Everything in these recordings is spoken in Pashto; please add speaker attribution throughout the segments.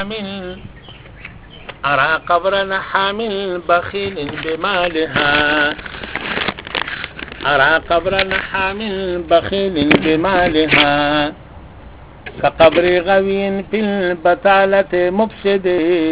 Speaker 1: أرى قبر حامل بخيل بمالها أرى قبر حامل بخيل بمالها كقبر غوي في البطالة مفسد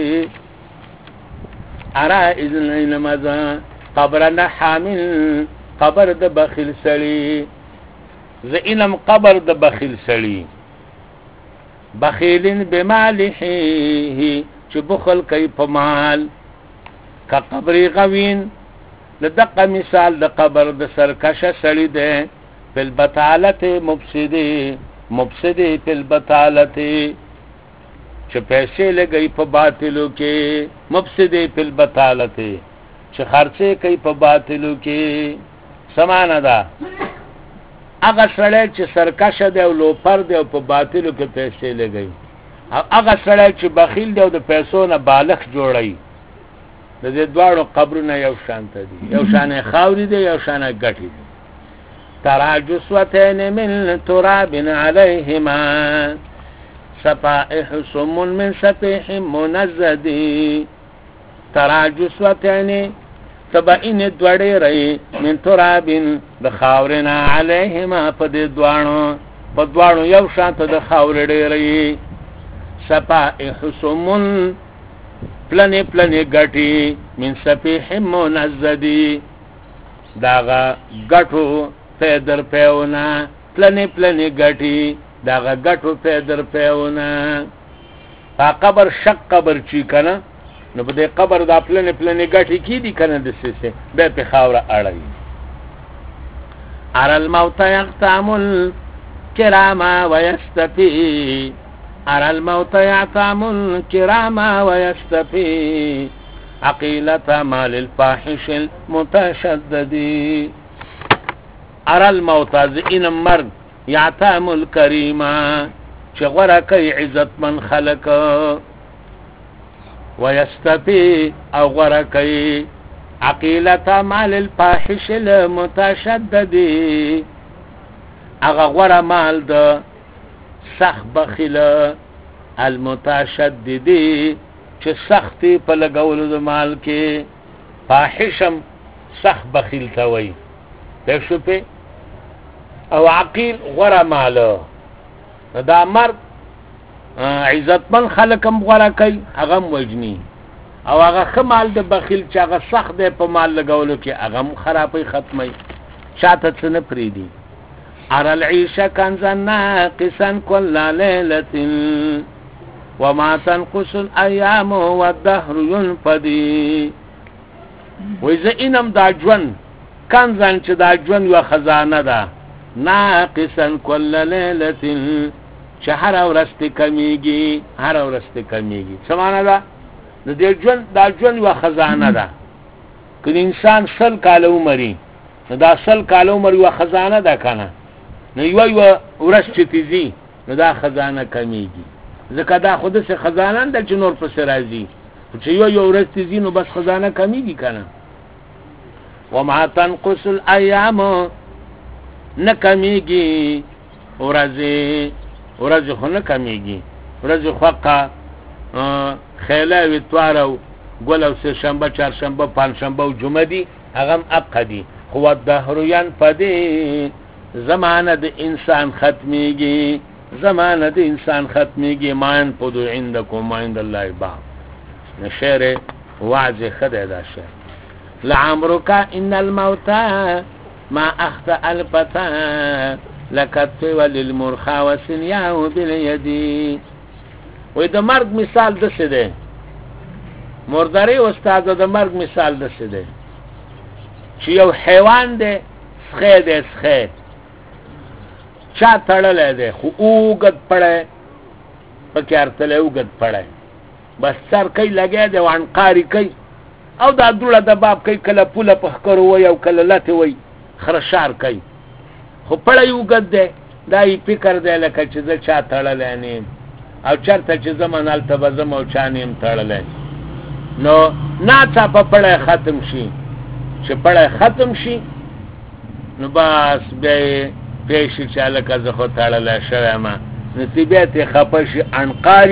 Speaker 1: أرى إذن ماذا قبر حامل قبر د بخیل سړي زینم قبر د بخیل سړي بخیلن بماله چې بخل کوي په مال کا قبر غوین لدغه مثال د قبر د سرکشه سړي ده په البطالت مفسد په البطالت چې پیسې لګي په باطلو کې مفسد په البطالت چې خرڅه کوي په باطلو کې سمانه ده هغه سړی چې سرکشه دی او لوپر دی او په باطلو کې پیسې لګوي او هغه سړی چې بخیل دی او د پیسو نه بالغ جوړوي د دې دواړو قبرونه یو شان ته دي یو شان خاورې دی یو شان ګټې دي ترى جسوتين من تراب عليهما صفائح سم من سفيح منزد ترى جسوتين تبعین دوڑی رئی من ترابین د خاورنا علیهما پا دی دوانو یو شانت د خاور دی رئی سپائح سمون پلنی گٹی من سپیح منزدی داغا گٹو پیدر پیونا پلنی گٹی داغا گٹو پیدر پیونا پا قبر شک قبر چی کنا نو په دې قبر د پلنې ګټې کې دي کنه د سسه به په خاوره اړوي ار الموت يقتام الكرام ويستفي ار الموت يقتام الكرام ويستفي عقيلة مال الفاحش المتشدد ار الموت زئن مرد يعتام الكريم شغره کوي عزت من خلق ويستفي او غرقي عقيلة مال الفاحش المتشدد اغا غره مال ده سخ بخیل المتشدد چې سختی په لګولو د مال کې فاحشم سخ بخیل ته وي پېښ شو په او عقیل غره مال دا مرد عزتمن خلقم غوړه کوي هغه وجني او هغه خمال د بخیل چې هغه سخت دی په مال لګولو کې هغه خرابې ختمي شاته څه نه پریدي ار العيش كنزا ناقصا كل ليله وما تنقص الايام والدهر ينفدي وإذا انم دا ژوند کنزن چې دا ژوند یو خزانه ده ناقصا كل ليله چې هر ورځ کمیږي سمانه ده د دې ژوند دا ژوند یو خزانه ده کله انسان 100 کال عمرې دا 100 کال عمر یو خزانه ده کنه نو یو ورځ چې تیزي نو دا خزانه کمیږي ځکه دا خود څه خزانه ده چې نور پس راځي چې یو ورځ تیزي نو بس خزانه کمیږي کنه وما تنقص الايام نکمیږي ورځ خو نه کمیږي ورځ خوقه خیله وتوارو ګل او سه شنبه چهارشنبه پنځشنبه او جمعه دي هغه عقدي خو الدهر ينفدي زمانه د انسان ختميږي مان پدو عندكم عند الله با نشره وعظ خدای دا شه لعمرك ان الموت ما اخطا الفتى لکت وللمرخا وسنیاه بالید وې د مرګ مثال دسه ده مرداري استاد د مرګ مثال دسه ده چې یو حیوان ده سخه چا تړلې ده خو اوګد پړې پکې ارتلې اوګد پړې بس سر کوي لګې ده وانقاری کوي او دا دوړه د باب کوي کله پوله پخکرو وي او کله لته وي خرشار کوي خو پړې وګد ده دا یې فکر دی لکه چې زه چا تړلې نه او چرته چې زمون الته بزم او چانیم تړلې نو ناڅه په پړې ختم شي چې پړې ختم شي نو بس به پیش چې لکه زه خو تړلې شوم نو تی بیا ته خپه شي انقاری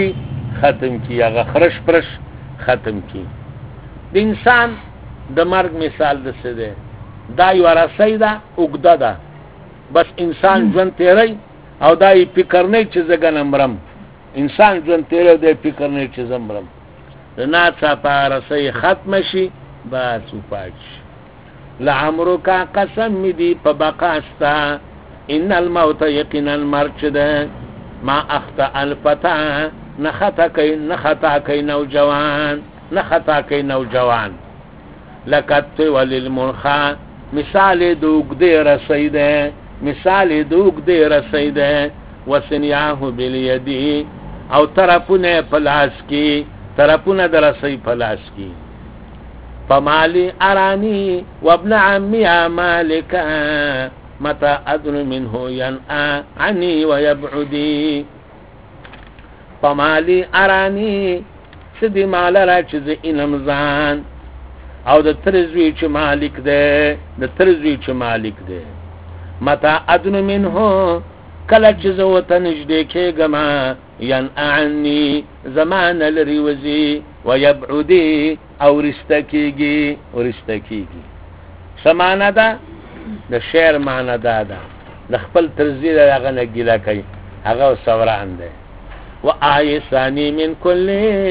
Speaker 1: ختم کی، هغه خرش پرش ختم کی. د انسان د مرګ مثال د څه دی؟ دا یو رسۍ ده اوږده ده، بس انسان ژوند تیری او دا یې فکر نه چې زه ګنه مرم. انسان ژوند تیری او دا یې فکر نه چې زه مرم. د ناڅاپه رسۍ ختمه شي بس وفات شي. لعمرکا قسم می دی په بقا ستا، ان الموت یقینا مرګ چې ده، ما اخطا الفتا نه خطا کوي نوجوان، نه خطا کوي نوجوان. لکت وللمرخا مثال د اوږدې رسۍ ده، مثال د اوږدې رسۍ ده. وسنیاه بالیدی او طرفونه په لاس کې، طرفونه د رسۍ په لاس کې. فمالی ارانی وابن عمی مالکا متى ادن منه ينأى عني ويبعدي. فمالی ارانی سدی مال را چیز اینم ځان او د ترزوی چې مالک ده، د ترزوی چې مالک ده. متى ادن منه کله چې زه ورته نږدې کېږم، ینأى عني زمان لري وځي، ویبعدي او رسته کېږي، ورسته کېږي. څه معنی ده؟ د شعر معنی دا ده د خپل ترزی د هغه نه ګیله کوي، هغه سوران دی. وآیسانی من کل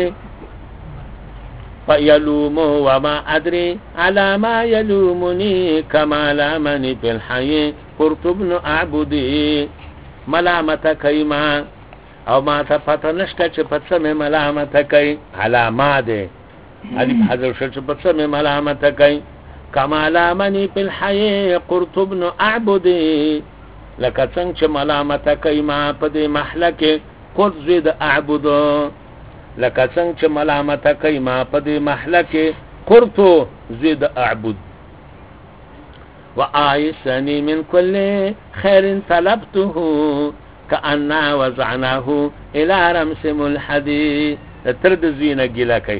Speaker 1: فیلوم وما ادری علی ما یلومنی کما لامنی فی الحی قرط ابن اعبدی. ملامت کوي ما او ما ته پته نشته چې په څه مې ملامت کوي. علامه ده الف حذف شو چې په څه مې ملامت کوي. کما لامنی فی الحی قرط ابن اعبدی، لکه څنګه چې ملامت کوي ما په دې محله کې قرط زوی د اعبدو، لکه څنګه چې ملامت کوي ما په دې محله کې قرط زوی د اعبد. وآیسنی من کل خیر طلبته کأنا وضعناه الى رمس ملحدی. تر د زوی نه ګیله کوي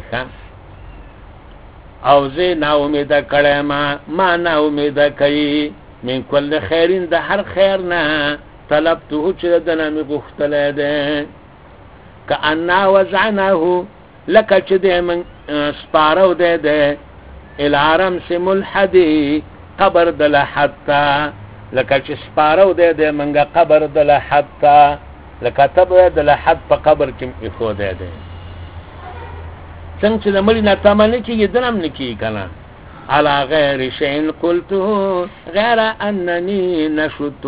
Speaker 1: او زه نا امیده کړی ما نا امیده کوي. من کل خیرین د هر خیر نه، طلبته چې د نه مې غوښتلی دی. کأنا وضعناه لکه چې دی من سپارو دی دی الى رمس ملحدی قبر د لحد ته، لکه چې سپارو دی دی منګه قبر د لحد ته، لکه تبه د لحد په قبر کې ایښودی دی. څنګه چې د مړي نه تمه نه کېږي دنم نه کېږي که نه. على غیر شیء قلته غیر اننی نشدت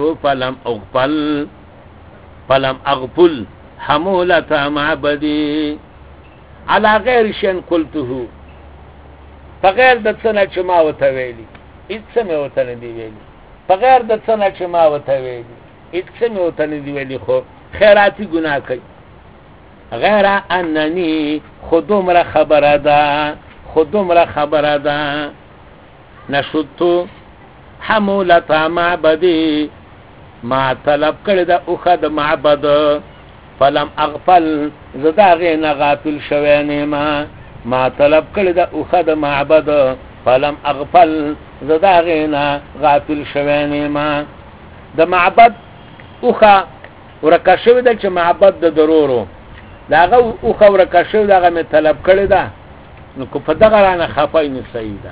Speaker 1: فلم اغفل حمولة معبدی. على غیر شیء قلته بغیر د څه نه چې ما ورته ویلي، هېڅ څه مې ورته نه دي ویلي. بغیر د څه نه چې ما ورته ویلي، هېڅ څه مې ورته نه دي ویلي، خو خیراتي ګناه کوي. غیر اننی خو دومره خبره ده، خو دومره خبره ده. نشدتو حمولة معبدی ما طلب کړی ده اوښه د معبد. فلم اغفل زه د هغې نه غافل شوی نیمه. ما طلب کړی ده اوښه د معبد. فلم اغفل زه د هغې نه غافل شوی نیمه. د معبد اوښه ورکه شوې ده چې معبد د درورو د هغه اوښه ورکه شوې ده، هغه مې طلب کړې ده. نو که په دغه رانه خفی نو صحیح ده.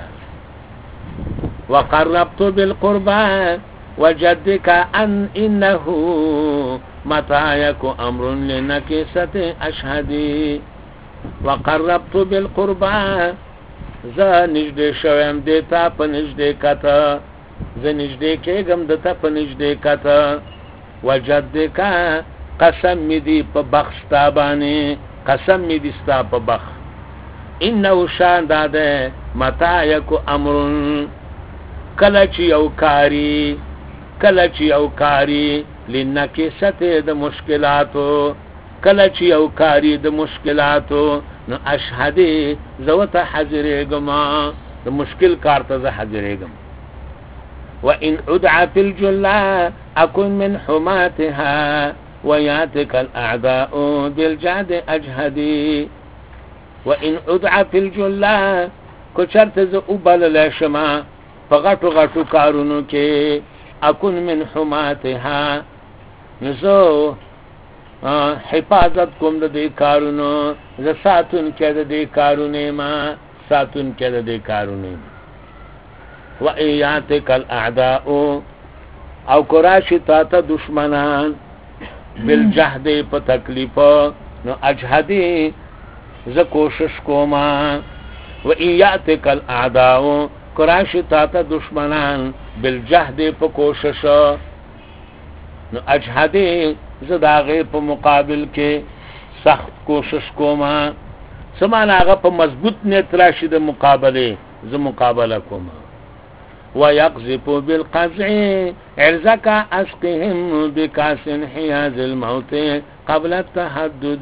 Speaker 1: وقربت بالقربى وجدك ان انه متى يكون امر لنكسة اشهدي. وقربت بالقربى زه نږدې شویم دیتا په نږدې کته، زه نږدې کېږم دته په نږدې کته. وجدك قسم می دی په بخ ستا باندې، قسم می دی ستا په بخ. انه شان داده متى يكون امر کله چې یو کاری، کله چې یو کاری لنکسته د مشکلاتو، کله چې یو کاری د مشکلاتو نو اشهدی زوته حاضرېږم، د مشکل کار ته زه حاضرېږم. وان ادعى في الجلة اكن من حماتها وياتك الاعداء بالجعد اجهدي. وان ادعى في الجلة کو چرته زه وبللی شمه په غټو غټو کارونو کې، اکن من حماتها نو زه حفاظت کوم د دې کارونو ز ساتون کې د دې کارونه ما ساتون کې د دې کارونه و ایاتک الاعداء او قراشی تا ته دشمنان بالجهد په تکلیف نو اجهدی ز کوشش کوما و ایاتک الاعداء قراشی تا ته دشمنان بالجهد په کوشش نو اجهدی ز داغه په مقابل کې سخت کوشش کوما سمانه هغه په مضبوط نیت راشي د مقابله ز مقابله کوما ويقذف بالقزع عرزك أسقهم بكاس حياز الموت قبل التحدد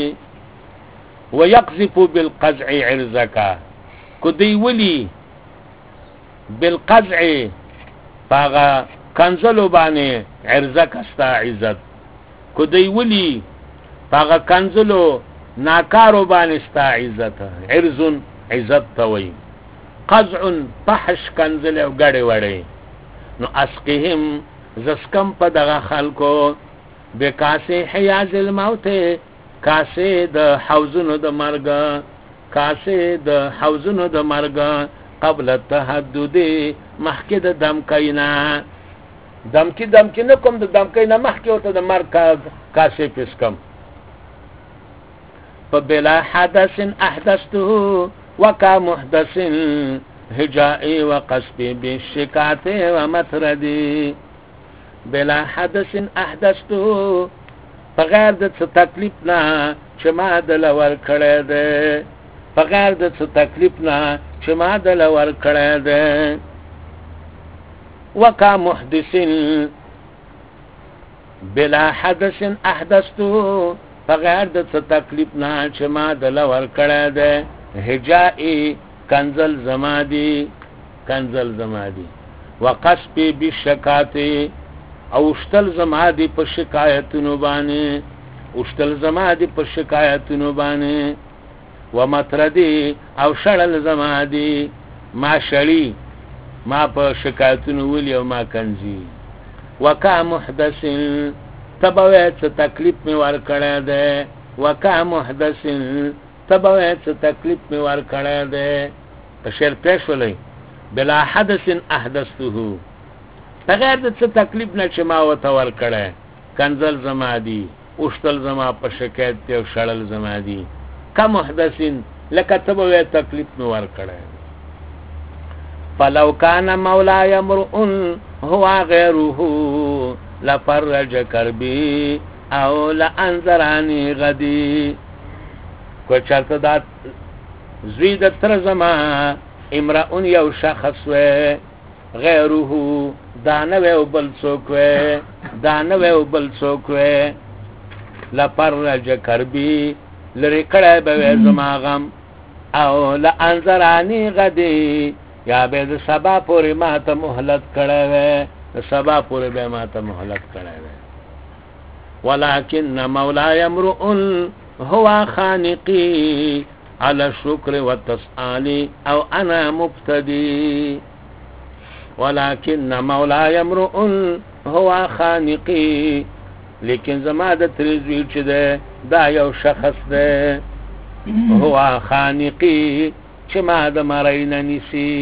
Speaker 1: ويقذف بالقزع عرزك كدي ولي بالقزع فاغا کنزلو باني عرزك استا عزت كدي ولي فاغا کنزلو ناکارو باني استا عزت عرز عزت توي قزع فحش کنزل او گڑی وڑی نو اسقهم زسکم پا دغا خلکو بکاسی حیاز الموت کاسی د حوزنو د مرگ کاسی د حوزنو د مرگ قبل التحدد محکی د دمکینا دمکی نکم د دمکینا محکی ہوتا د مرگ کاسی پسکم فبلا حدث احدثته وكا محدث هجائي وقصبي بالشكات ومطردي بلا حدث احدثته بغیر د څه تکلیف نه چې ما دل ور کړی دی بغیر د څه تکلیف نه چې ما دل ور کړی دی وكا محدث بلا حدث احدثته بغیر د څه تکلیف نه چې ما دل ور کړی دی هجائي کنزل زمادي وقصبي بالشکات او اشتل زمادي په شکایتونو باندې ومطردي او شړل زمادي ما شړي ما په شکایتونو ولي او ما کنزي وکا محدث تبویت تکلیف می ور کړی دی وکا محدث تبویت تکلیف می ور کړی دی په شعر پیش ولئ بلا حدث احدثته بغیر د څه تکلیف نه چې ما ورته ور کړی کنزل زما دي اوشتل زما په شکایت دی او شړل زما دي که محدث لکه تبویت تکلیف می ور کړی فلو کان مولاي امرؤ هو غیره لفرج کربی او لانذرانی غدی کو چرته دا زوی د تر زما امرؤن یو شخص و غیره دانوی او بل څوک و لفرج کربی لری کړه به زما غم او لانذرانی غدی یا به د سبا پورې ما ته مهلت کړه و سبا پورې به ما ته مهلت کړه و ولكن مولاي امرؤ هو خانقي على الشكر والتسأل او انا مبتدي ولكن مولاي امرؤ هو خانقي لیکن زما د تریزوی چې ده دا یو شخص ده هو خانقي چې ما د مرینه نیسی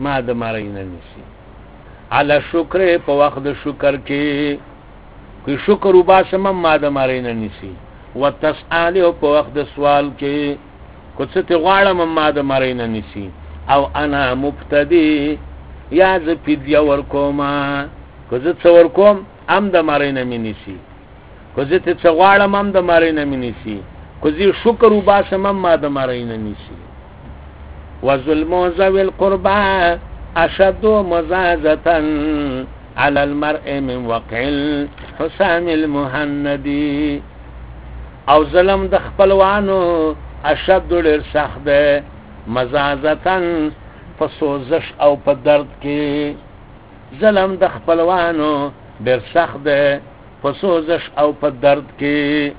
Speaker 1: على الشكر په وخت د شکر کې کوئی شکر وباسم ما د مرینه نیسی وتسأل په وخت د سوال کې کو څه ته غواړم ما د مرینه نیسی او انا مبتدی یا ز فدیه ورکوما کو زه څه ورکوم ام د مرینه می نیسی کو زه ته څه غواړم ام د مرینه می نیسی کو زه شکر وباسم ما د مرینه نیسی وظلم ذوي القربى اشد مزازه على المرء من وقع الحسام المهندي او ظلم د خپلوانو اشد ډیر سخت ده مزازتن په سوزش او په درد کې ظلم د خپلوانو ډیر سخت ده په سوزش او په درد کې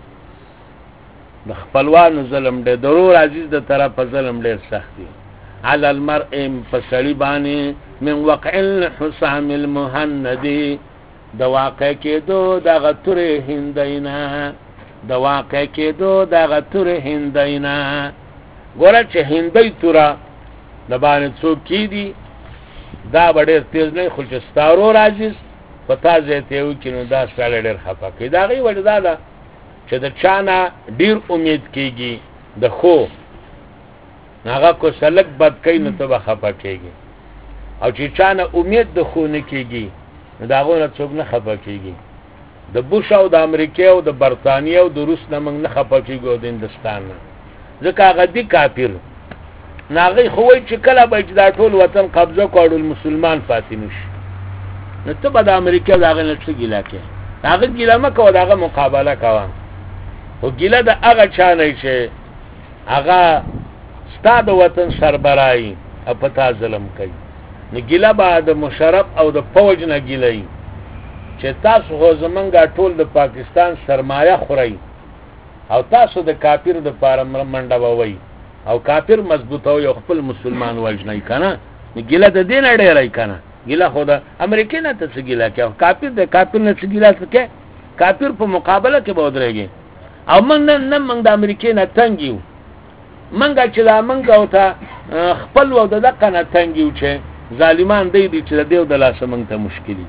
Speaker 1: د خپلوانو ظلم ډیر ضرور عزیز د طرف ظلم ډیر سخت دی على المرء فسړی باندې من وقع الحسام المهندي د واقع کېدو د غتر هندینا د واقع کېدو دغه تور هندینا ګوره چې هندی توره د باندې څوک کېدي دا به ډېر تېز نه خو چې ستارو راځي په تا ځای ته یې وکړي نو دا سړی ډېر خفه کوي د هغې وجه دا ده چې د چا نه ډېر امید کېږي د خو هغه کو سلک بد کوي نو ته به خفه کېږي او چې چا نه امید د خو نه کېږي نو د هغو نه څوک نه خفه کېږي د بوش او د امریکې او د برطانیې او د روس نه موږ نه خفه کېږو او د هندوستان نه ځکه هغه دي کافر نو هغوی خو وایي چې کله به چې دا ټول وطن قبضه کړو مسلمان پاتې نه شي نو ته به د امریکې او د هغې نه څه ګیله کوې د هغه ګیله مه کوه د هغه مقابله کوه خو ګیله د هغه چا نه چې هغه ستا د وطن سربرایي او په تا ظلم کوي نو ګیله به د مشرف او د فوج نه ګیله وي چې تاسو خو زمونږ ټول د پاکستان سرمایه خورئ او تاسو د کافر دپاره منډه ووئ او کافر مضبوطوئ او خپل مسلمان وژنئ که نه نو ګیله د دې نه ډېری که نه ګیله خو د امریکې نه ته څه ګیله کوې کافر د کافر نه څه ګیله څه کوې کافر په مقابله کې به ودرېږي او موږ نه موږ د امریکې نه تنګ یو موږ چې دا موږ او ته خپل و د دقه نه تنګ یو چې ظالمان دی چې د دې او د لاسه موږ ته مشکلي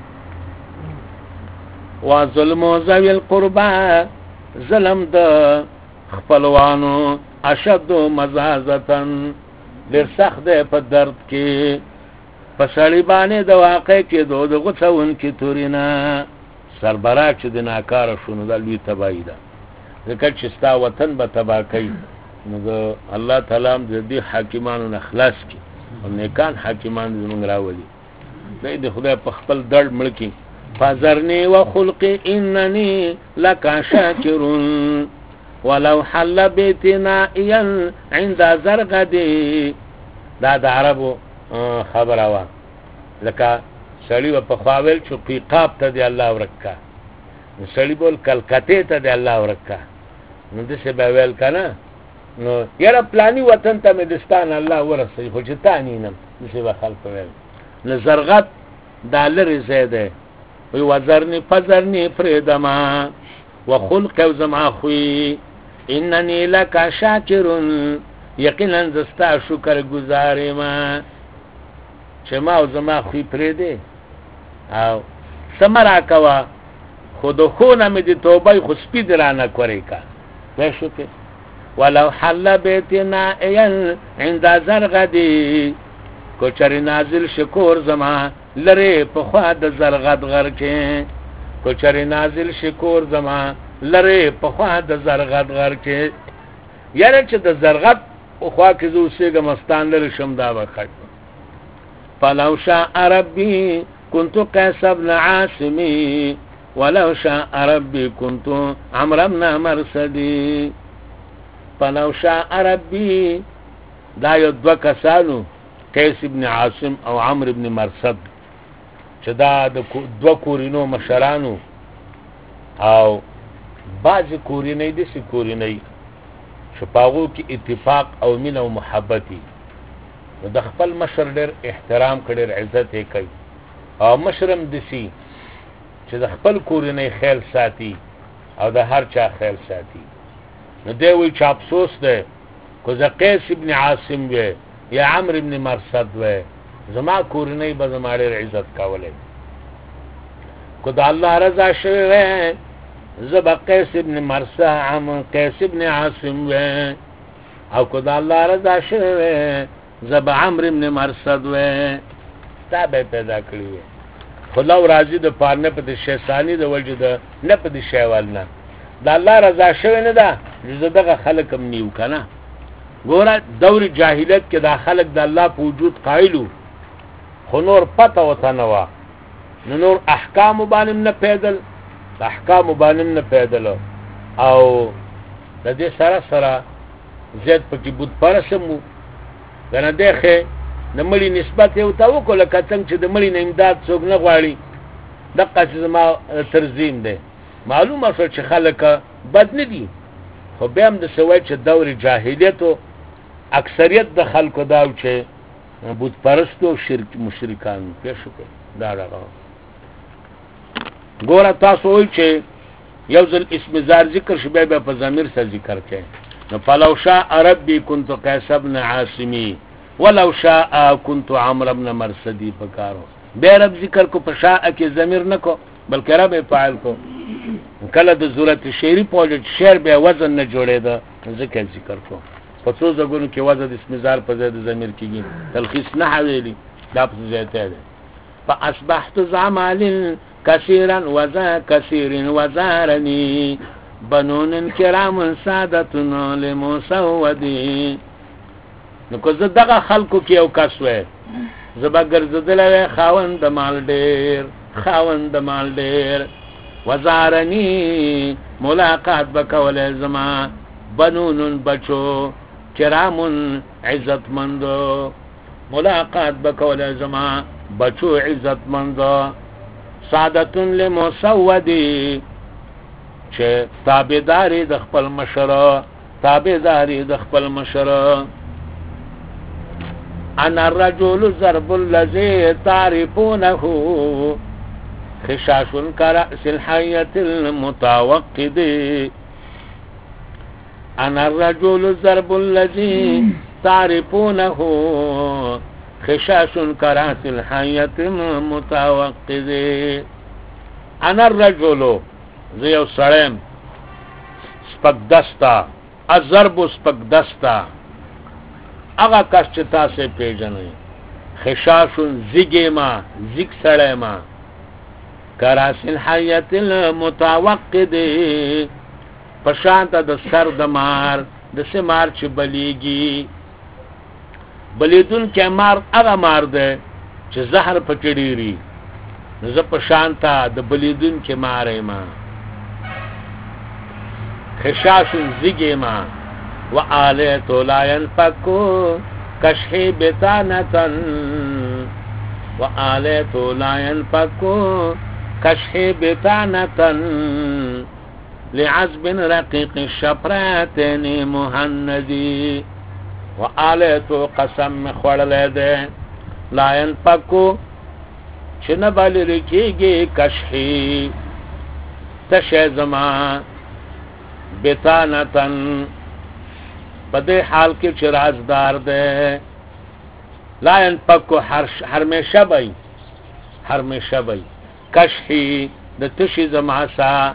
Speaker 1: وظلم ذوي القربى ظلم د خپلوانو اشد مزازتن ډېر سخت دی په درد کې په سړي باندې د واقع کېدو د غوڅوونکي تورې نه سربراک چې د ناکاره شو نو دا لوی تباهي ده ځکه چې ستا وطن به تباه کوي نو د الله تعالی هم د دې حاکمانو نه خلاص کړي او نیکان حاکمان زموږ راولي دی د خدای په خپل درد مړ کړي فذرني وخلقي انني لك شاكر ولو حل بيتنا عند زرغدي دا د عربو خبره وه لکه سړي به پخوا ویل چې قیقاب ته دی الله ورکه نو سړي بول کلکتې ته دی الله ورکه نو داسې به ویل که نه نو یاره پلاني وطن ته مې دستان الله ورسوي خو چې تا نینم داسې به خلک ویل نو زرغد دا لرې ځای دی وی وزرني فزرني پرېږدمه وخلق او زما خوی انني لك شاکر یقینا زه ستا شکر ګزار یم چې ما او زما خوی پرېږدې او څه مه راکوه خو د ښو نه مې د توبې خو سپي دې رانه کورې که پوه شوې ولو حل بیتنا عند زرغدي کو چرې نازل شکور زما لرې پخوا د زرغد غر کې کو چرې نازل شکور زما لرې پخوا د زرغد غر کې یاره چې د زرغد پخوا کې زه اوسېږم ستان لرې شم دا به ښه فلو شاء ربي كنت قيس بن عاصمي ولو شاء ربي كنت عمرو بن مرصدي فلو شاء ربي دا یو دوه کسانو قیس ابن عاصم او عمرو ابن مرصد چې دا د دوه کورینو مشرانو او بعضې کورینۍ داسې کورینۍ چې په هغو کې اتفاق او مینه او محبتي نو د خپل مشر ډېر احترام که ډېر عزت یې کوي او مشر هم داسې چې د خپل کورینۍ خیال ساتي او د هر چا خیال ساتي نو دی وایي چې افسوس دی که زه قیس ابن عاصم وی یا عمرو ابن مرصد وی زما کورنۍ به زما ډېر عزت کولی که د الله رضا شوی وی زه به قیس ابن مرصد قیس ابن عاصم وی او که د الله رضا شوی وی زه به عمرو ابن مرصد وی تا به پیدا کړي وی خو لو راځي د پار نه په د شیطاني د وجه د نه په د شیوال نه د الله رضا شوی نه ده زه دغه خلک هم نیو که نه ګوره دور جاهلیت کې دا خلک د الله په وجود قایلو خو نور پته ورته نه وه نو نور احکامو باندې نه پیدل د احکامو باندې نه پیدل او د دې سره سره زیات پکې بت پرست هم و که نه دی ښې د مړي نسبت یې ورته وکړو لکه څنګه چې د مړي نه امداد څوک نه غواړي دقسې زما ترزیم دی معلومه شوه چې خلک بد نه دي خو بیا هم داسې وایي چې دور جاهلیتو اکثریت د خلکو دا و چې بت پرستو او مشرکان پوه شوې دا دغه ګوره تاسو وایي چې یو ځل اسم زار ذکر شو بیا په ضمیر سره ذکر کړي نو فلو شاء ربي كنت قيس بن عاصمي ولو شاء كنت عمرو بن مرصدي پکارو بیا رب ذکر کو په شاء کې ضمیر نه کو بلکې رب فاعل کو کله د ضرورت شعری په شعر بیا وزن نه جوړېده ذکر ذکر کو په څو ځګونو کې وزن اسم زار په ځای د ضمیر کېږي تلخیص نه حویلی دا په زیاته ده فاصبحت زعمال كثيرا وذا كثير وزارني بنون کرام سادتنا لمسودي نو که زه دغه خلکو کې یو کس وای زه به ګرځېدلی خاوند د مال ډېر وزارني ملاقات به کولی زما بنون بچو کرامون عزتمندو ملاقات به کولی زما بچو عزتمندو سعادتون لمسودی چې تابعداري د خپل مشر انا الرجل ضرب الذي تعرفونه خشاش كرأس الحية المتوقد انا الرجل ضرب الذي تعرفونه خشاش كرأس الحية المتوقد انا الرجل زيو سلام سپک دستا الضرب سپک دستا اغا کس چې تاسې پیژنئ خشاشون زیګې ما زیګ سړی ما کراس الحیت المتوقد په شانته د سر د مار د څه مار چې بلیږي بلیدونکی مار هغه مار دی چې زهر پکې ډېري نو زه په شانته د بلیدونکی مار یم خشاشون زیګې ما وآليت لا ينفك كشحي بطانة وآليت لا ينفك كشحي بطانة لعزب رقيق الشفراتين مهندي وآليت قسم خورلده لا ينفك شنبال ركيگي كشحي تشزما بطانة بده حال کې چې رازدار ده لا ينفك هرمشه بي کشحي د تشي زماسا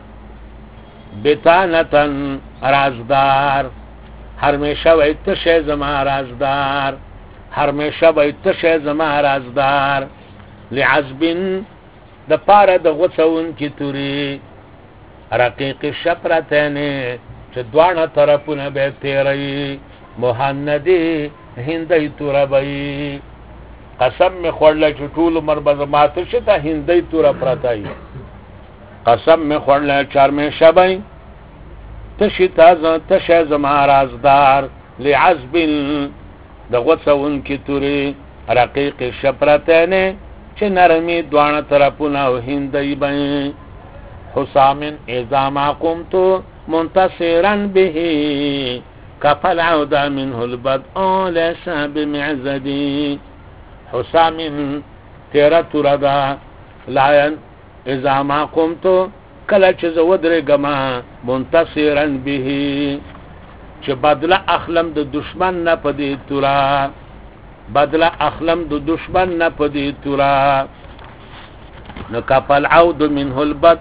Speaker 1: بتانتن رازدار هرمشه بي تشي زما رازدار هرمشه بي تشي زما رازدار لعزب د پاره د غوڅون کی توري رقيق الشفرتين چې دوانه طرفونه به تیری مهندی هندی توربای قسم می خورل چې ټول عمر به ماته شته هندی تور پرتای قسم می خورل چرمه شبای تشه زما رازدار لعزب د غوڅون کی توری رقیق شپرتنه چې نرمی دوانه طرفونه او هندی بای حسام اذا ما قمت منتصرا به كفل عود منه البدء ليس بمعزدي حسام تيرت ردا لاين اذا ما قمت کله چې زه ودرېږم منتصرا به چې بدله اخلم د دشمن نه پدې تورا بدله اخلم د دشمن نه پدې تورا نو کفل عود منه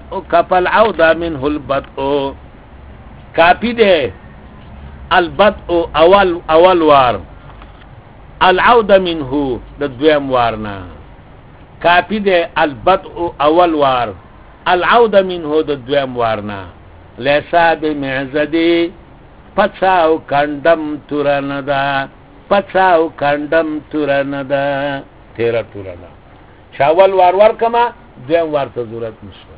Speaker 1: البدء کافی ده البدء اول وار العود منه د دویم وارنا کافی ده البدء اول وار العود منه د دویم وارنا لیسا بمعزدی پچاو کندم تورندا تیرا تورندا شاول وار کما دویم وار ته ضرورت نشته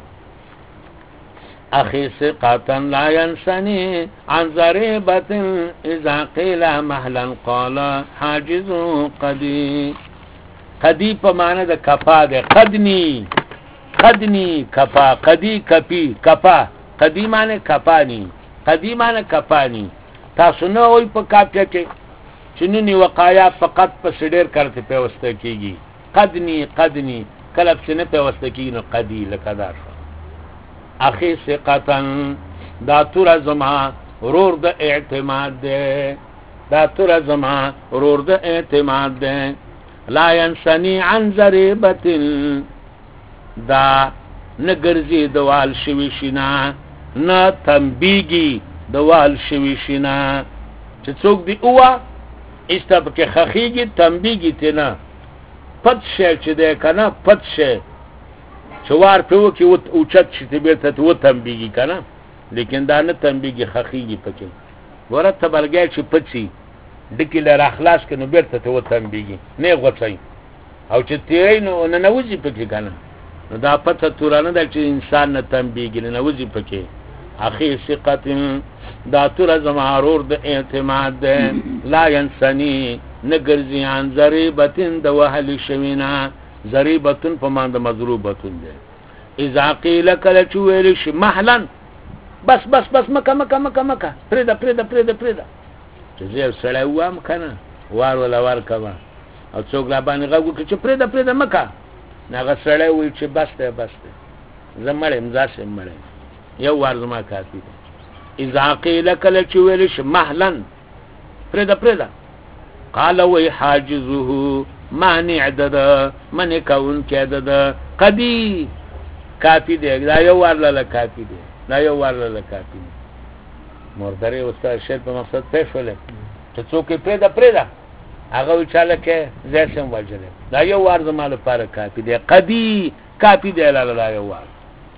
Speaker 1: اخي ثقة لا ينسني عن ضريبة اذا قيل مهلا قال حاجز قدي په معنی د کفا ده قدني کفا قدي کپی کفا قدي معنی کفانی قدي معنی کفانی تاسو نه وای په کاپیا کې چنني وقایا فقط په سډیر کرته پیوسته کیږي قدني کلب چې نه پیوسته کیږي نو قدي لکه دا اخی ثقتن دا تور زما رور د اعتماد ده دا تور زما رور د اعتماد ده لا ينسني عن ذریبت دا نگرزی دوال شویشینا نا تنبیگی دوال شویشینا چه څوک دی اوا ایستا پکی خخیگی تنبیگی تینا پت شه چه ده کنا پت شه چوار پیو که اوچت شتی بیرتا تو تنبیگی کنا لیکن دا نه تنبیگی خخیگی پکی ورد تبلگای چه پچی دکی لر اخلاص کنو بیرتا تو تنبیگی نه غوچای او چه تیرای نو ننوزی پکی کنا نو دا پته تورانه ده چې انسان نه تنبیگی ننوزی پکی اخی ثقتن دا تور زمارور د اعتماد ده لا ینسنی نگرزی عن ذریبتن د وحل شوینا ذریبتن پمان د مضروبتن ده اذا قیل کل چویلش محلن بس بس بس مکا پریدا چې زیر سړی وام کنه وار ولا وار کما او څوک را باندې غوږ کې چې پریدا مکا ناغه سړی وی چې بس ده زمړم ځاسم مړم یو وار زما کافی ده اذا قیل کل چویلش محلن پریدا قال وی حاجزه مانع ده من کون کې ده قدی کافی ده دا یو وار لاله کافی ده مردری استاد شید په مقصد پېښ ولې چې څوک پریدا هغه وچاله کې زیسم وجره دا یو وار زما لپاره کافی ده قدی کافی ده لا یو وار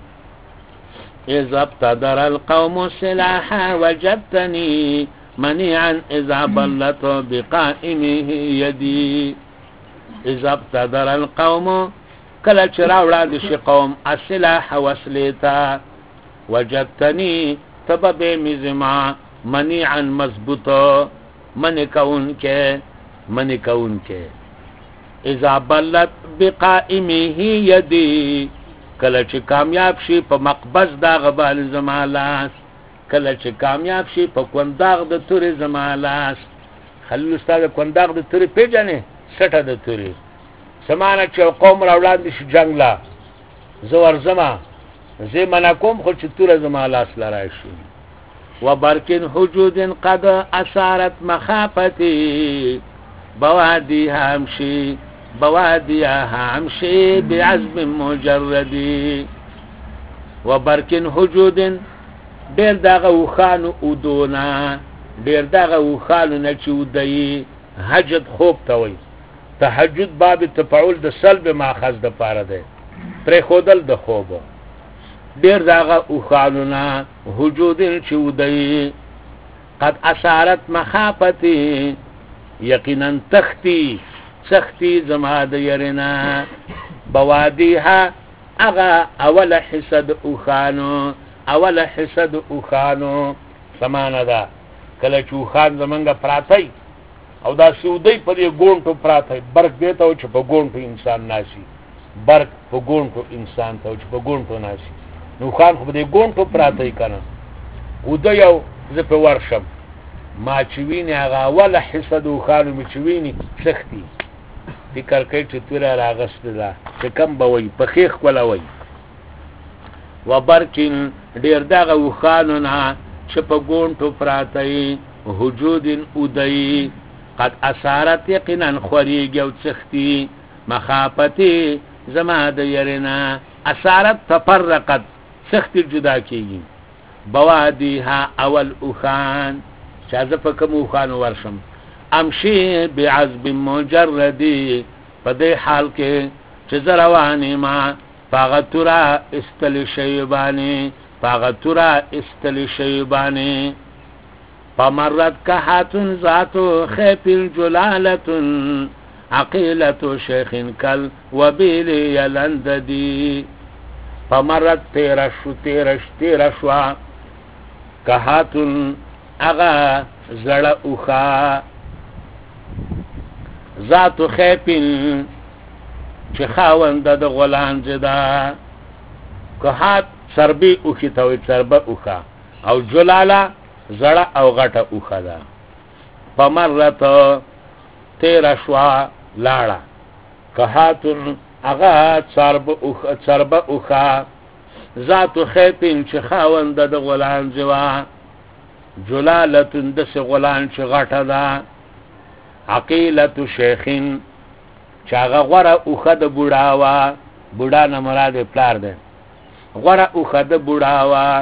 Speaker 1: اذا ابتدر القوم سلاحا وجدتني منيعا اذا بلت بقائمه يدي اذا ابتدر القوم کله چې راوړل شي قوم السلاح وسلیتا وجدتني سبب مزما منيعا مضبوطا من کون کے اذا بلت بقائمه يدي کله چې کامیاب شي په مقبض دا غبال زمالاس کله چې کامیاب شي په کونداغ د توري زمالاس خلل استاد کونداغ د توري پیژنې سټه د توري سمانه چې قوم راوړاندې شي جنگلا زور زما زي منکم خو چې تور زمالاس لراشي وبركن حجود قد اثارت مخافتي بواديها امشي بعزم مجرد وبركن حجود ډیر دغه وخانو ودونا ډیر دغه وخانو نه چودای حجد خوب توي تهجد باب تفعول د سلب ماخذ د پاره ده پر خودل د خوب ډیر دغه وخانونا حجود چودای قد اثارت مخافتی یقینا سختی زما د يرنا بواديها اغا اول حسد اوخانو سمانه ده کله چې اوخان زمنګ پراتای او دا سودی په دې ګونټو پراتای برګ دیته او چې په ګونټو انسان ناشي برګ په ګونټو انسان ته او چې په ګونټو ناشي نو خان خو دې ګونټو پراتای کنه و دا یو زه په ورشم ما چوینه هغه اول حسد اوخانو می چوینه سختی فکر کوي چې تور راغست ده چې کم به وي په خیخ ولا وي وبرکن ډیر دغه وخانو نه چې په ګونټو پراتای حجود اودای قد اثارت یقینا خوریږي او سختی مخافتی زما د يرنا اثارت تفرقت سختی جدا کیږي بوادیها اول اوخان شازه په کوم اوخان ورشم امشي بعذب مجردي په دې حال کې چې زرواني ما پاغتورا استل شیبانی فمرت کحاتن ذاتو خیف الجلالتن عقیلتو شیخ کل وبیل یلنددی فمرت تیرشوا کحاتن اغا زړه اوخا ذاتو خیفن چې خاوند د غلان جدا کحات سربی اوخی توی سربه اوخا او جلالا زړه او غټه اوخه ده فمرت تیرشوا لاړه کحاتن اغا سربه اوخا ذات خیپین چې خاوند د غلان جوا جلالتن دس غلان چې غټه ده عقیلت شیخین چې هغه غوره اوښه د بوډا وه بوډا نه مراد پلار دی غوره اوښه د بوډا وه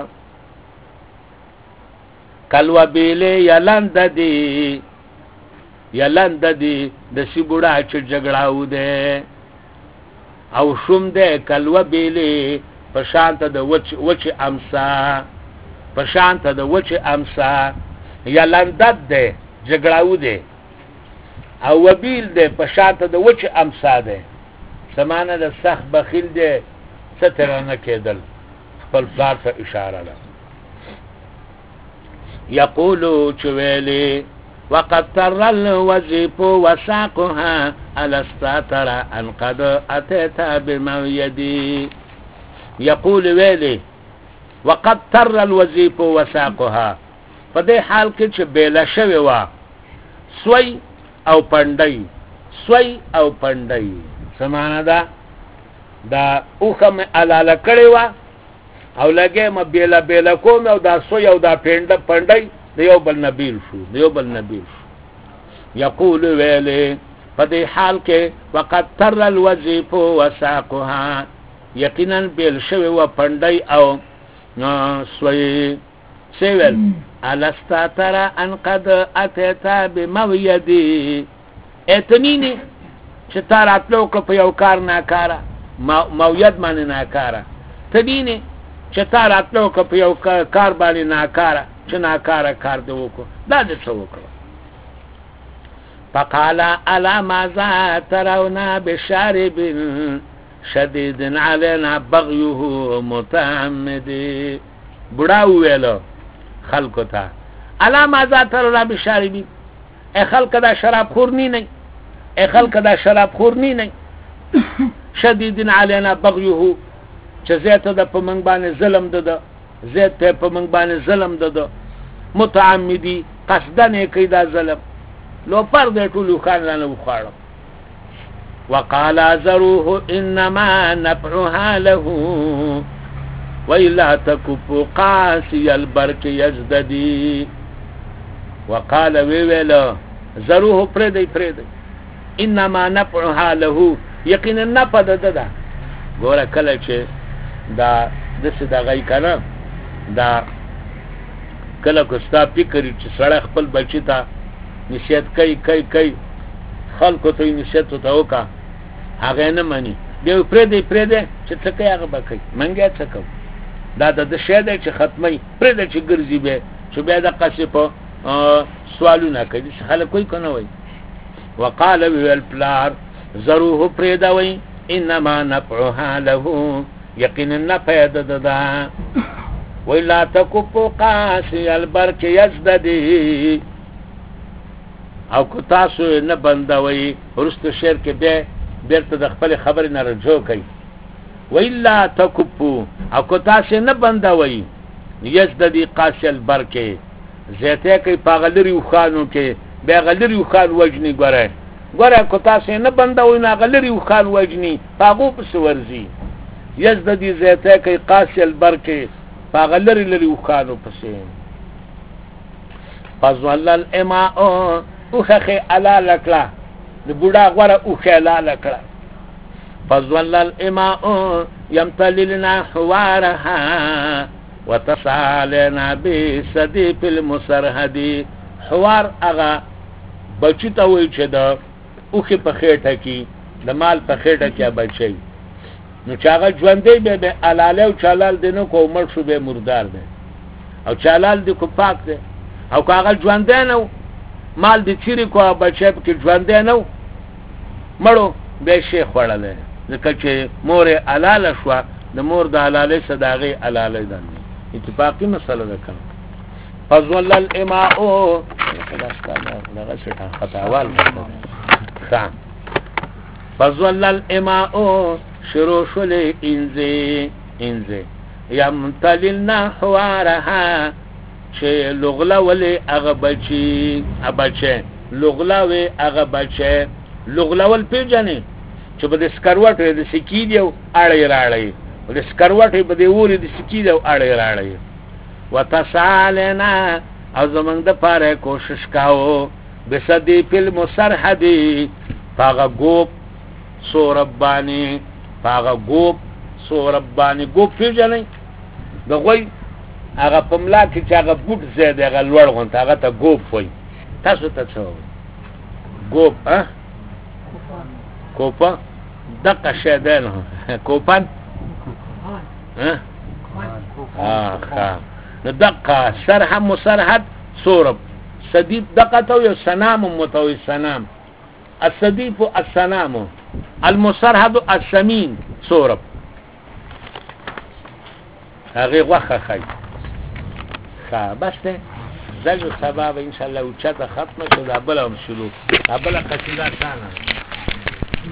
Speaker 1: کلوه بیلې یلنده دی داسې بوډا چې جګړاو دی او شوم دی کلوه بیلې په شانته د وچې امسا په شانته د وچې امسا یلندد دی جګړاو دی او وبیل دی په شانته د وچې امسا دی سمانه د سخت بخیل دی څه ترې نه کېدل خپل پلار ته اشاره ده یقولو چې ویلې وقد تر الوظیف وساقها الستا ترى ان قد اتيت بمویدی یقول ویلې وقد تر الوظیف وساقها په دې حال کې چې بیله شوې وه سوی او پنډۍ سمانه ده دا اوښه مې الاله کړې وه او لګې مې بیله کوم او دا سوی او دا پنډۍ د یو بل نه بیل شو یقول ویلې په دې حال کې وقد تر الوظیف وساقها یقینا بیل شوې وه پنډۍ او سوی سیول الستا ترى ان قد اتيت بمویدی اتنینی چې تا راتلو که په یو کار ناکاره موید باندې ناکاره تبینی چې تا راتلو که په یو کار باندې ناکاره چې ناکاره کار دې وکړو دا دې څه وکړو فقال الا ماذا ترون بشارب شدید علينا بغيه متعمد بوډا وویلو خلکو ته الا ماذا ترون بشارب ای خلک دا شراب خور نه شدید علينا بغيه چې زیاته د په منګ باندې ظلم ده متعمدي قصدن کوي دا ظلم لو پر دې ټول خان لانه وخاړو وقال ذروه انما نفعها له وإلا تكف قاسي البرك يزددي وقال ویلو ذروه پردی انما نفعها له یقینا نفع ده ګوره کله چې دا داسې دغه کنه دا کله کو ستا فکر چې سړی خپل بچی ته نصیحت کوي خلکو ته نصیحت ته وکړه هغه نه مني بیا پرېږدی چې څه کوي هغه به کوي منګیا څه کوو دا د شی دی چې ختموي پرېږده چې ګرځي بیا چې بیا دقسې په سوالونه کوي داسې خلک کوي که نه وایي وقال ویل پلار ضروه پرېږدوئ انما نفعها له یقینا نفع ده ولا تکف قاسي البرك يزددي او که تاسو نه بندوي ورسته شعر کې بیرته د خپل خبرې نه رجوع کوي وإلا تکف او که تاسو نه بندوي يزددي قاسي البرك زیته کوي پاغلري وخانو کې بیا غلري وخان وجني ګوره که تاسو نه بندوي نه غلري وخان وجني پاغو پس ورزي يزددي زیته کوي قاسي البرك پاغلري لري وخانو پسې فضل الاماء اوخه علا لکلا د بوډا غوره اوخه علا لکلا فضل الاماء يمتللنا حوارها وتصالنا بصديق المسرهدي حوار هغه بچی ته وایي چې د اوخې په خېټه کې د مال په خېټه کې بچی نو چې هغه ژوندی بیا به حلاله او چالال دی نو کو مړ شو بیا مردار دی او چالال دی کو پاک دی او که هغه ژوندی نه مال دی چیرې کو بچی پکې ژوندی نه مړو بیا شی خوړلی ځکه چې مور یې حلاله شوه د مور د حلالۍ څه د هغې حلالۍ ده اتفاقي مسله ده کنه فضل الاماء دغه څه خطاوال ښه فضل الاماء شروع شلې انځې یمتللنا حوارها چې لغلولې هغه بچي لغلوې هغه بچي لغلول پیژنې چې په د سکروټ د سکی دی او اړې راړې د سکروټې په دې اورې د سکي د اړې راړې وتسالنا او زمونږ د پاره کوشش کاو بسدی فل مسرحدی پاغه ګوب سوربانی پاغه ګوب سوربانی ګوب پیژنې د غوی هغه په ملا کې چې هغه بوټ زیاده هغه لوړ غونته هغه ته ګوب وایي تاسو ته څه وایي ګوب کوپا دقه شی دی نو کوپان نو دقه سرح مسرحد سورب سديد دقته یو سنام متوي سنام السديف السنام المسرحد السمين سورب هغه وخه خی بس ده زجو سبب ان شاء الله وچته ختمه شو دا بل هم شروع دا بل قصیده ثانه